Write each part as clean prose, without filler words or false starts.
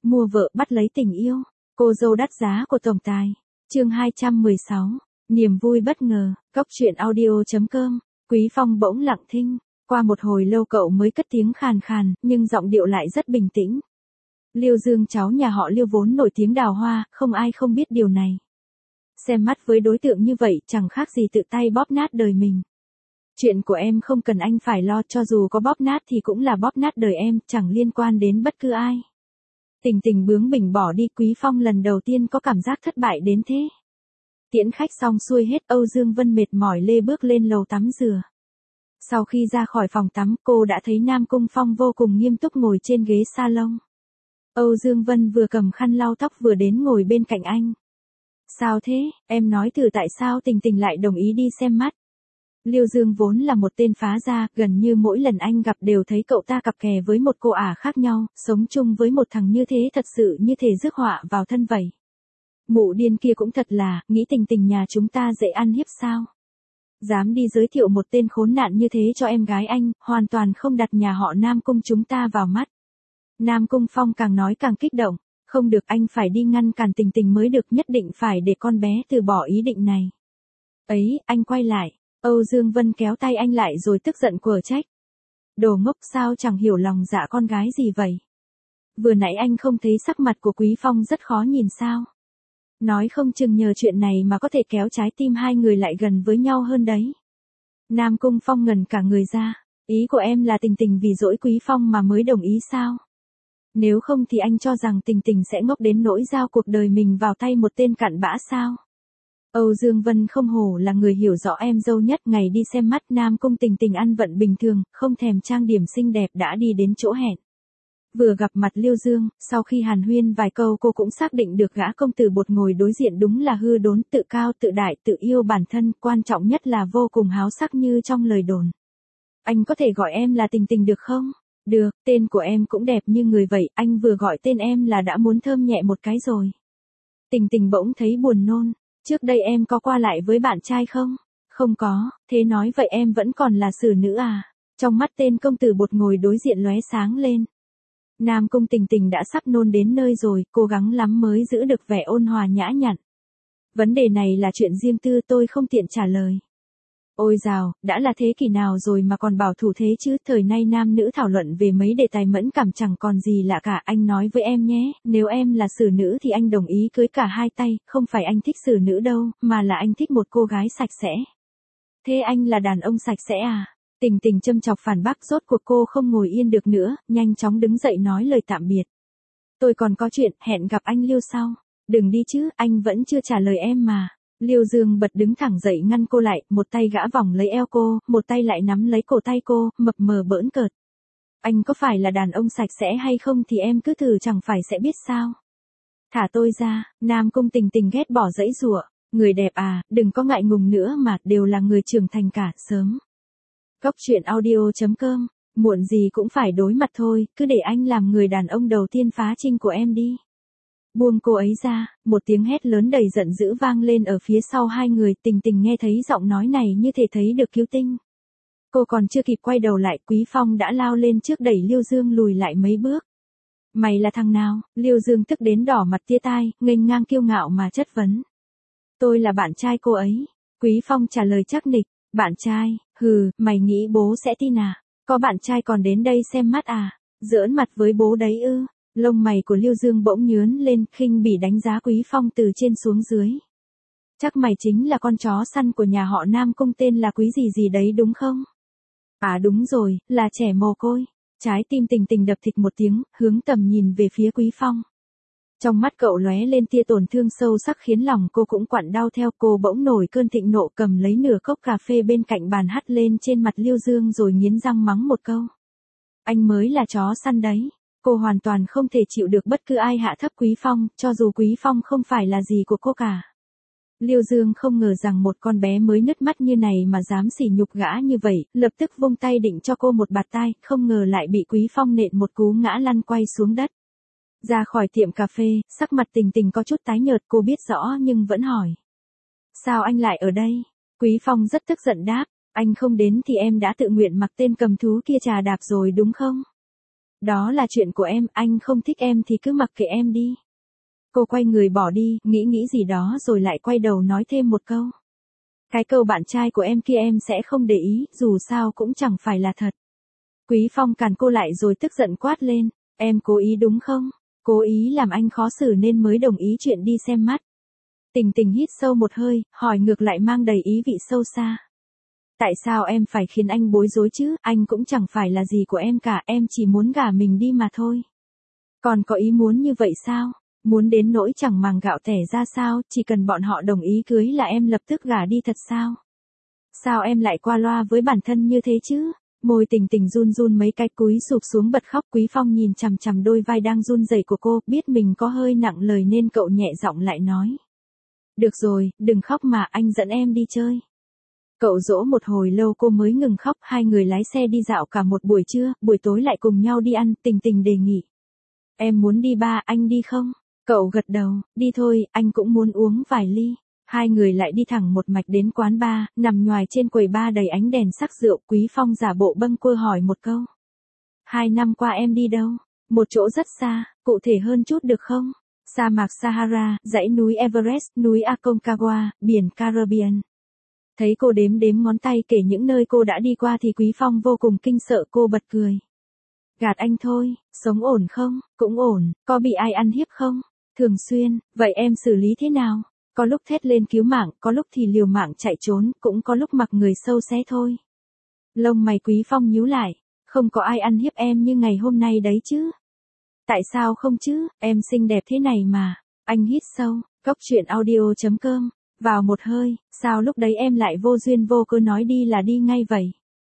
mua vợ bắt lấy tình yêu, cô dâu đắt giá của tổng tài. Chương 216, niềm vui bất ngờ, Cốc truyện audio.com. Quý Phong bỗng lặng thinh, qua một hồi lâu cậu mới cất tiếng khàn khàn, nhưng giọng điệu lại rất bình tĩnh. Liêu Dương cháu nhà họ Liêu vốn nổi tiếng đào hoa, không ai không biết điều này. Xem mắt với đối tượng như vậy chẳng khác gì tự tay bóp nát đời mình. Chuyện của em không cần anh phải lo, cho dù có bóp nát thì cũng là bóp nát đời em, chẳng liên quan đến bất cứ ai. Tình Tình bướng bỉnh bỏ đi. Quý Phong lần đầu tiên có cảm giác thất bại đến thế. Tiễn khách xong xuôi hết, Âu Dương Vân mệt mỏi lê bước lên lầu tắm rửa. Sau khi ra khỏi phòng tắm, cô đã thấy Nam Cung Phong vô cùng nghiêm túc ngồi trên ghế salon. Âu Dương Vân vừa cầm khăn lau tóc vừa đến ngồi bên cạnh anh. Sao thế, em nói thử tại sao Tình Tình lại đồng ý đi xem mắt. Liêu Dương vốn là một tên phá gia, gần như mỗi lần anh gặp đều thấy cậu ta cặp kè với một cô ả khác nhau, sống chung với một thằng như thế thật sự như thể rước họa vào thân vậy. Mụ điên kia cũng thật là, nghĩ Tình Tình nhà chúng ta dễ ăn hiếp sao. Dám đi giới thiệu một tên khốn nạn như thế cho em gái anh, hoàn toàn không đặt nhà họ Nam Cung chúng ta vào mắt. Nam Cung Phong càng nói càng kích động, không được, anh phải đi ngăn cản Tình Tình mới được, nhất định phải để con bé từ bỏ ý định này. Ấy, anh quay lại, Âu Dương Vân kéo tay anh lại rồi tức giận quở trách. Đồ ngốc, sao chẳng hiểu lòng dạ con gái gì vậy? Vừa nãy anh không thấy sắc mặt của Quý Phong rất khó nhìn sao? Nói không chừng nhờ chuyện này mà có thể kéo trái tim hai người lại gần với nhau hơn đấy. Nam Cung Phong ngẩn cả người ra, ý của em là Tình Tình vì dỗi Quý Phong mà mới đồng ý sao? Nếu không thì anh cho rằng Tình Tình sẽ ngốc đến nỗi giao cuộc đời mình vào tay một tên cặn bã sao? Âu Dương Vân không hổ là người hiểu rõ em dâu nhất. Ngày đi xem mắt, Nam Cung Tình Tình ăn vận bình thường, không thèm trang điểm xinh đẹp đã đi đến chỗ hẹn. Vừa gặp mặt Liêu Dương, sau khi hàn huyên vài câu cô cũng xác định được gã công tử bột ngồi đối diện đúng là hư đốn, tự cao tự đại, tự yêu bản thân, quan trọng nhất là vô cùng háo sắc như trong lời đồn. Anh có thể gọi em là Tình Tình được không? Được, tên của em cũng đẹp như người vậy, anh vừa gọi tên em là đã muốn thơm nhẹ một cái rồi. Tình Tình bỗng thấy buồn nôn. Trước đây em có qua lại với bạn trai không? Không có, thế nói vậy em vẫn còn là xử nữ à? Trong mắt tên công tử bột ngồi đối diện lóe sáng lên. Nam Cung Tình Tình đã sắp nôn đến nơi rồi, cố gắng lắm mới giữ được vẻ ôn hòa nhã nhặn. Vấn đề này là chuyện riêng tư, tôi không tiện trả lời. Ôi dào, đã là thế kỷ nào rồi mà còn bảo thủ thế chứ, thời nay nam nữ thảo luận về mấy đề tài mẫn cảm chẳng còn gì lạ cả. Anh nói với em nhé, nếu em là xử nữ thì anh đồng ý cưới cả hai tay, không phải anh thích xử nữ đâu, mà là anh thích một cô gái sạch sẽ. Thế anh là đàn ông sạch sẽ à? Tình Tình châm chọc phản bác, rốt cuộc cô không ngồi yên được nữa, nhanh chóng đứng dậy nói lời tạm biệt. Tôi còn có chuyện, hẹn gặp anh Liêu sau. Đừng đi chứ, anh vẫn chưa trả lời em mà. Liêu Dương bật đứng thẳng dậy ngăn cô lại, một tay gã vòng lấy eo cô, một tay lại nắm lấy cổ tay cô, mập mờ bỡn cợt. Anh có phải là đàn ông sạch sẽ hay không thì em cứ thử chẳng phải sẽ biết sao. Thả tôi ra. Nam Cung Tình Tình ghét bỏ giãy giụa. Người đẹp à, đừng có ngại ngùng nữa mà, đều là người trưởng thành cả, sớm. Cốc truyện audio.com, muộn gì cũng phải đối mặt thôi, cứ để anh làm người đàn ông đầu tiên phá trinh của em đi. Buông cô ấy ra, một tiếng hét lớn đầy giận dữ vang lên ở phía sau hai người. Tình Tình nghe thấy giọng nói này như thể thấy được cứu tinh. Cô còn chưa kịp quay đầu lại, Quý Phong đã lao lên trước đẩy Liêu Dương lùi lại mấy bước. Mày là thằng nào? Liêu Dương tức đến đỏ mặt tia tai, nghênh ngang kiêu ngạo mà chất vấn. Tôi là bạn trai cô ấy. Quý Phong trả lời chắc nịch. Bạn trai, hừ, mày nghĩ bố sẽ tin à? Có bạn trai còn đến đây xem mắt à? Giỡn mặt với bố đấy ư? Lông mày của Liêu Dương bỗng nhướng lên, khinh bỉ đánh giá Quý Phong từ trên xuống dưới. Chắc mày chính là con chó săn của nhà họ Nam Cung tên là Quý gì gì đấy đúng không? À đúng rồi, là trẻ mồ côi. Trái tim Tình Tình đập thịch một tiếng, hướng tầm nhìn về phía Quý Phong. Trong mắt cậu lóe lên tia tổn thương sâu sắc khiến lòng cô cũng quặn đau theo. Cô bỗng nổi cơn thịnh nộ, cầm lấy nửa cốc cà phê bên cạnh bàn hắt lên trên mặt Liêu Dương rồi nghiến răng mắng một câu. Anh mới là chó săn đấy. Cô hoàn toàn không thể chịu được bất cứ ai hạ thấp Quý Phong, cho dù Quý Phong không phải là gì của cô cả. Liêu Dương không ngờ rằng một con bé mới nứt mắt như này mà dám sỉ nhục gã như vậy, lập tức vung tay định cho cô một bạt tai, không ngờ lại bị Quý Phong nện một cú ngã lăn quay xuống đất. Ra khỏi tiệm cà phê, sắc mặt Tình Tình có chút tái nhợt, cô biết rõ nhưng vẫn hỏi. Sao anh lại ở đây? Quý Phong rất tức giận đáp, anh không đến thì em đã tự nguyện mặc tên cầm thú kia chà đạp rồi đúng không? Đó là chuyện của em, anh không thích em thì cứ mặc kệ em đi. Cô quay người bỏ đi, nghĩ gì đó rồi lại quay đầu nói thêm một câu. Cái câu bạn trai của em kia em sẽ không để ý, dù sao cũng chẳng phải là thật. Quý Phong càn cô lại rồi tức giận quát lên, em cố ý đúng không? Cố ý làm anh khó xử nên mới đồng ý chuyện đi xem mắt. Tình Tình hít sâu một hơi, hỏi ngược lại mang đầy ý vị sâu xa. Tại sao em phải khiến anh bối rối chứ, anh cũng chẳng phải là gì của em cả, em chỉ muốn gả mình đi mà thôi. Còn có ý muốn như vậy sao? Muốn đến nỗi chẳng màng gạo tẻ ra sao, chỉ cần bọn họ đồng ý cưới là em lập tức gả đi thật sao? Sao em lại qua loa với bản thân như thế chứ? Môi Tình Tình run run mấy cái cúi sụp xuống bật khóc. Quý Phong nhìn chằm chằm đôi vai đang run rẩy của cô, biết mình có hơi nặng lời nên cậu nhẹ giọng lại nói. Được rồi, đừng khóc mà, anh dẫn em đi chơi. Cậu dỗ một hồi lâu cô mới ngừng khóc, hai người lái xe đi dạo cả một buổi trưa, buổi tối lại cùng nhau đi ăn. Tình Tình đề nghị. Em muốn đi ba, anh đi không? Cậu gật đầu, đi thôi, anh cũng muốn uống vài ly. Hai người lại đi thẳng một mạch đến quán bar, nằm nhoài trên quầy bar đầy ánh đèn sắc rượu. Quý Phong giả bộ bâng quơ hỏi một câu. 2 năm qua em đi đâu? Một chỗ rất xa, cụ thể hơn chút được không? Sa mạc Sahara, dãy núi Everest, núi Aconcagua, biển Caribbean. Thấy cô đếm ngón tay kể những nơi cô đã đi qua thì Quý Phong vô cùng kinh sợ, cô bật cười. Gạt anh thôi, sống ổn không? Cũng ổn, có bị ai ăn hiếp không? Thường xuyên, vậy em xử lý thế nào? Có lúc thét lên cứu mạng, có lúc thì liều mạng chạy trốn, cũng có lúc mặc người sâu xé thôi. Lông mày Quý Phong nhíu lại, không có ai ăn hiếp em như ngày hôm nay đấy chứ. Tại sao không chứ, em xinh đẹp thế này mà. Anh hít sâu, cốc truyện audio.com, vào một hơi, sao lúc đấy em lại vô duyên vô cớ nói đi là đi ngay vậy?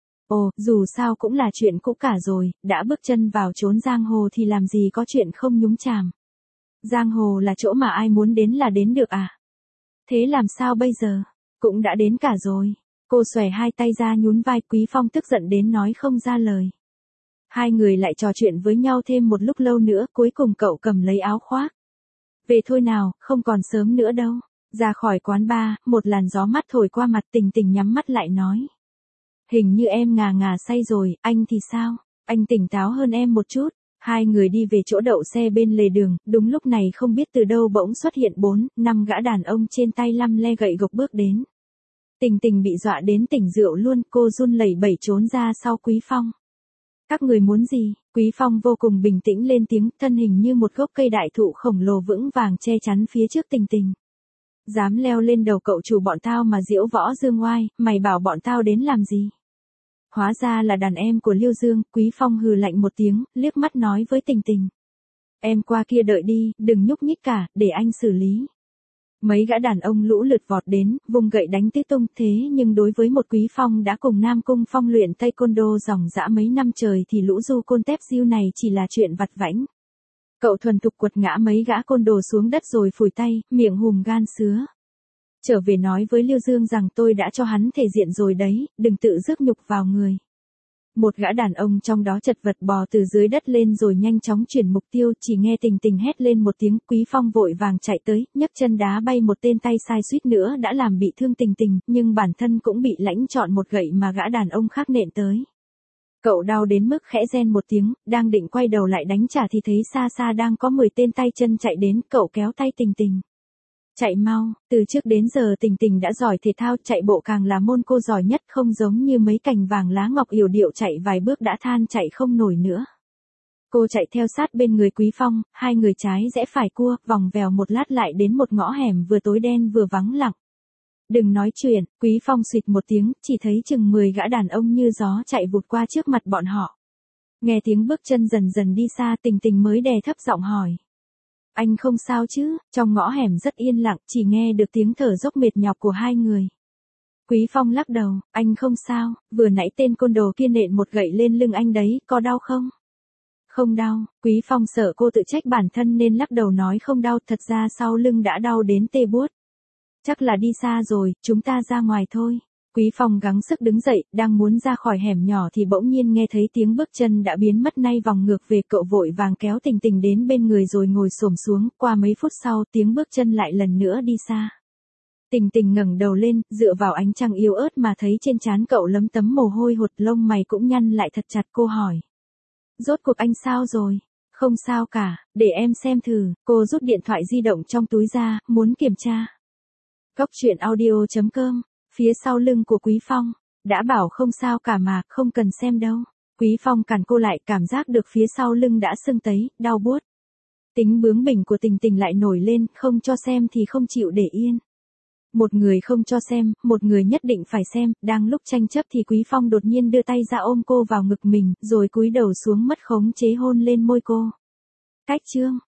Ồ, dù sao cũng là chuyện cũ cả rồi, đã bước chân vào chốn giang hồ thì làm gì có chuyện không nhúng chàm. Giang hồ là chỗ mà ai muốn đến là đến được à? Thế làm sao bây giờ? Cũng đã đến cả rồi. Cô xòe hai tay ra nhún vai. Quý Phong tức giận đến nói không ra lời. Hai người lại trò chuyện với nhau thêm một lúc lâu nữa, cuối cùng cậu cầm lấy áo khoác. Về thôi nào, không còn sớm nữa đâu. Ra khỏi quán bar, một làn gió mát thổi qua mặt. Tình Tình nhắm mắt lại nói. Hình như em ngà ngà say rồi, anh thì sao? Anh tỉnh táo hơn em một chút. Hai người đi về chỗ đậu xe bên lề đường, đúng lúc này không biết từ đâu bỗng xuất hiện 4-5 gã đàn ông trên tay lăm le gậy gộc bước đến. Tình Tình bị dọa đến tỉnh rượu luôn, cô run lẩy bẩy trốn ra sau Quý Phong. Các người muốn gì? Quý Phong vô cùng bình tĩnh lên tiếng, thân hình như một gốc cây đại thụ khổng lồ vững vàng che chắn phía trước Tình Tình. Dám leo lên đầu cậu chủ bọn tao mà diễu võ dương oai, mày bảo bọn tao đến làm gì? Hóa ra là đàn em của Liêu Dương. Quý Phong hừ lạnh một tiếng, liếc mắt nói với Tình Tình. Em qua kia đợi đi, đừng nhúc nhích cả, để anh xử lý. Mấy gã đàn ông lũ lượt vọt đến, vùng gậy đánh tít tung. Thế nhưng đối với một Quý Phong đã cùng Nam Cung Phong luyện taekwondo dòng dã mấy năm trời thì lũ du côn tép diêu này chỉ là chuyện vặt vãnh. Cậu thuần thục quật ngã mấy gã côn đồ xuống đất rồi phủi tay, miệng hùm gan sứa. Trở về nói với Liêu Dương rằng tôi đã cho hắn thể diện rồi đấy, đừng tự rước nhục vào người. Một gã đàn ông trong đó chật vật bò từ dưới đất lên rồi nhanh chóng chuyển mục tiêu, chỉ nghe Tình Tình hét lên một tiếng. Quý Phong vội vàng chạy tới, nhấc chân đá bay một tên tay sai suýt nữa đã làm bị thương Tình Tình, nhưng bản thân cũng bị lãnh trọn một gậy mà gã đàn ông khác nện tới. Cậu đau đến mức khẽ rên một tiếng, đang định quay đầu lại đánh trả thì thấy xa xa đang có 10 tên tay chân chạy đến, cậu kéo tay Tình Tình. Chạy mau, từ trước đến giờ Tình Tình đã giỏi thể thao, chạy bộ càng là môn cô giỏi nhất, không giống như mấy cành vàng lá ngọc yểu điệu chạy vài bước đã than chạy không nổi nữa. Cô chạy theo sát bên người Quý Phong, hai người trái rẽ phải cua, vòng vèo một lát lại đến một ngõ hẻm vừa tối đen vừa vắng lặng. Đừng nói chuyện, Quý Phong xịt một tiếng, chỉ thấy chừng 10 gã đàn ông như gió chạy vụt qua trước mặt bọn họ. Nghe tiếng bước chân dần dần đi xa, Tình Tình mới đè thấp giọng hỏi. Anh không sao chứ? Trong ngõ hẻm rất yên lặng, chỉ nghe được tiếng thở dốc mệt nhọc của hai người. Quý Phong lắc đầu, anh không sao, vừa nãy tên côn đồ kia nện một gậy lên lưng anh đấy, có đau không? Không đau. Quý Phong sợ cô tự trách bản thân nên lắc đầu nói không đau, thật ra sau lưng đã đau đến tê buốt. Chắc là đi xa rồi, chúng ta ra ngoài thôi. Quý Phong gắng sức đứng dậy, đang muốn ra khỏi hẻm nhỏ thì bỗng nhiên nghe thấy tiếng bước chân đã biến mất nay vòng ngược về, cậu vội vàng kéo Tình Tình đến bên người rồi ngồi xổm xuống, qua mấy phút sau tiếng bước chân lại lần nữa đi xa. Tình Tình ngẩng đầu lên, dựa vào ánh trăng yếu ớt mà thấy trên trán cậu lấm tấm mồ hôi hột, lông mày cũng nhăn lại thật chặt, cô hỏi. Rốt cuộc anh sao rồi? Không sao cả, để em xem thử. Cô rút điện thoại di động trong túi ra, muốn kiểm tra. Góc truyện audio.com, phía sau lưng của Quý Phong. Đã bảo không sao cả mà, không cần xem đâu. Quý Phong cản cô lại, cảm giác được phía sau lưng đã sưng tấy, đau buốt. Tính bướng bỉnh của Tình Tình lại nổi lên, không cho xem thì không chịu để yên. Một người không cho xem, một người nhất định phải xem, đang lúc tranh chấp thì Quý Phong đột nhiên đưa tay ra ôm cô vào ngực mình, rồi cúi đầu xuống mất khống chế hôn lên môi cô. Cách chương